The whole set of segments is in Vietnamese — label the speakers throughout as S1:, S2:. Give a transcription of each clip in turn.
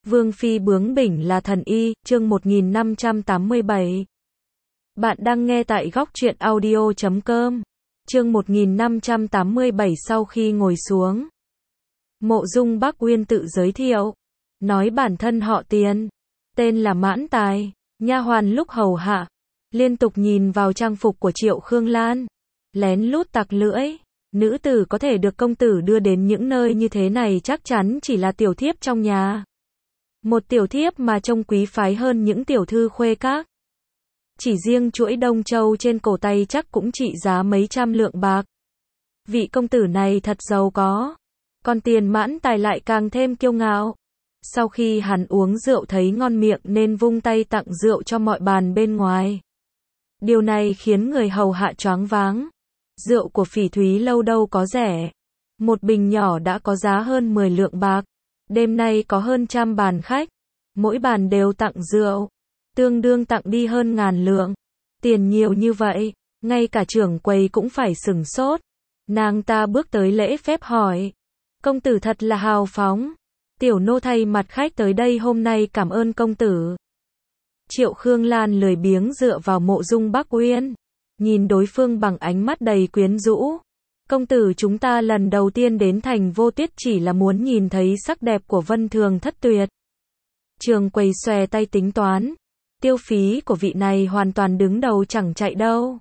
S1: Vương phi bướng bỉnh là thần y, chương 1587. Bạn đang nghe tại góc truyện audio.com. Chương 1587 sau khi ngồi xuống. Mộ Dung Bắc Uyên tự giới thiệu, nói bản thân họ Tiền, tên là Mãn Tài, nha hoàn lúc hầu hạ, liên tục nhìn vào trang phục của Triệu Khương Lan, lén lút tặc lưỡi. Nữ tử có thể được công tử đưa đến những nơi như thế này chắc chắn chỉ là tiểu thiếp trong nhà. Một tiểu thiếp mà trông quý phái hơn những tiểu thư khuê các. Chỉ riêng chuỗi Đông Châu trên cổ tay chắc cũng trị giá mấy trăm lượng bạc. Vị công tử này thật giàu có. Còn Tiền Mãn Tài lại càng thêm kiêu ngạo. Sau khi hắn uống rượu thấy ngon miệng nên vung tay tặng rượu cho mọi bàn bên ngoài. Điều này khiến người hầu hạ choáng váng. Rượu của Phỉ Thúy Lâu đâu có rẻ. Một bình nhỏ đã có giá hơn 10 lượng bạc. Đêm nay có hơn 100 bàn khách. Mỗi bàn đều tặng rượu. Tương đương tặng đi hơn 1000 lượng. Tiền nhiều như vậy, ngay cả trưởng quầy cũng phải sửng sốt. Nàng ta bước tới lễ phép hỏi. Công tử thật là hào phóng. Tiểu nô thay mặt khách tới đây hôm nay cảm ơn công tử. Triệu Khương Lan lười biếng dựa vào Mộ Dung Bắc Uyên. Nhìn đối phương bằng ánh mắt đầy quyến rũ. Công tử chúng ta lần đầu tiên đến thành Vô Tuyết chỉ là muốn nhìn thấy sắc đẹp của Vân Thường Thất Tuyệt. Trường quầy xòe tay tính toán. Tiêu phí của vị này hoàn toàn đứng đầu chẳng chạy đâu.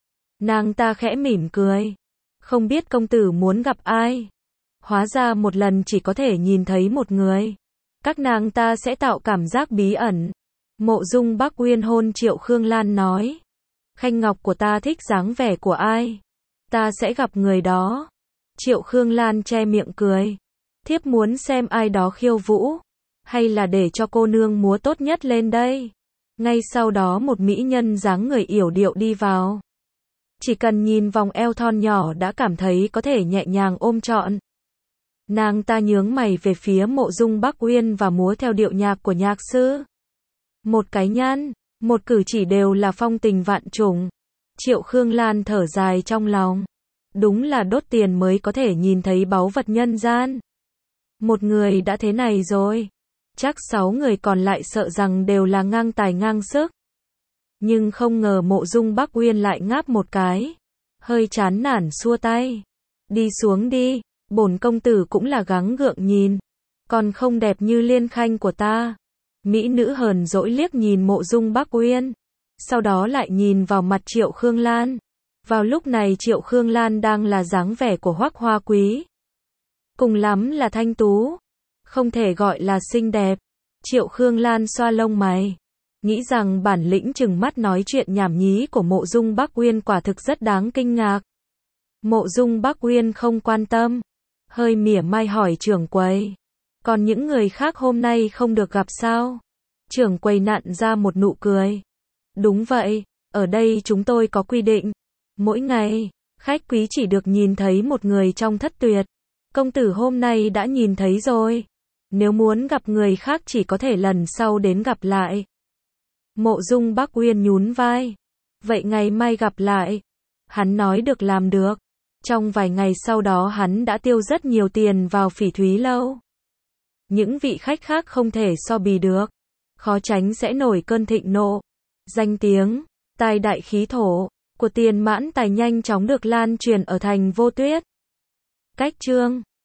S1: Nàng ta khẽ mỉm cười. Không biết công tử muốn gặp ai. Hóa ra một lần chỉ có thể nhìn thấy một người. Các nàng ta sẽ tạo cảm giác bí ẩn. Mộ Dung Bắc Uyên hôn Triệu Khương Lan nói. Khanh Ngọc của ta thích dáng vẻ của ai? Ta sẽ gặp người đó. Triệu Khương Lan che miệng cười. Thiếp muốn xem ai đó khiêu vũ. Hay là để cho cô nương múa tốt nhất lên đây. Ngay sau đó một mỹ nhân dáng người yểu điệu đi vào. Chỉ cần nhìn vòng eo thon nhỏ đã cảm thấy có thể nhẹ nhàng ôm trọn. Nàng ta nhướng mày về phía Mộ Dung Bắc Uyên và múa theo điệu nhạc của nhạc sư. Một cái nhăn, một cử chỉ đều là phong tình vạn trùng. Triệu Khương Lan thở dài trong lòng. Đúng là đốt tiền mới có thể nhìn thấy báu vật nhân gian. Một người đã thế này rồi. Chắc 6 người còn lại sợ rằng đều là ngang tài ngang sức. Nhưng không ngờ Mộ Dung Bắc Uyên lại ngáp một cái. Hơi chán nản xua tay. Đi xuống đi, bổn công tử cũng là gắng gượng nhìn. Còn không đẹp như Liên Khanh của ta. Mỹ nữ hờn dỗi liếc nhìn Mộ Dung Bắc Uyên. Sau đó lại nhìn vào mặt Triệu Khương Lan. Vào lúc này Triệu Khương Lan đang là dáng vẻ của Hoắc Hoa Quý. Cùng lắm là thanh tú. Không thể gọi là xinh đẹp. Triệu Khương Lan xoa lông mày. Nghĩ rằng bản lĩnh trừng mắt nói chuyện nhảm nhí của Mộ Dung Bắc Uyên quả thực rất đáng kinh ngạc. Mộ Dung Bắc Uyên không quan tâm. Hơi mỉa mai hỏi trưởng quầy. Còn những người khác hôm nay không được gặp sao? Trưởng quầy nặn ra một nụ cười. Đúng vậy, ở đây chúng tôi có quy định. Mỗi ngày, khách quý chỉ được nhìn thấy một người trong Thất Tuyệt. Công tử hôm nay đã nhìn thấy rồi. Nếu muốn gặp người khác chỉ có thể lần sau đến gặp lại. Mộ Dung Bắc Uyên nhún vai. Vậy ngày mai gặp lại. Hắn nói được làm được. Trong vài ngày sau đó hắn đã tiêu rất nhiều tiền vào Phỉ Thúy Lâu. Những vị khách khác không thể so bì được. Khó tránh sẽ nổi cơn thịnh nộ. Danh tiếng, tài đại khí thổ của Tiền Mãn Tài nhanh chóng được lan truyền ở thành Vô Tuyết. Cách chương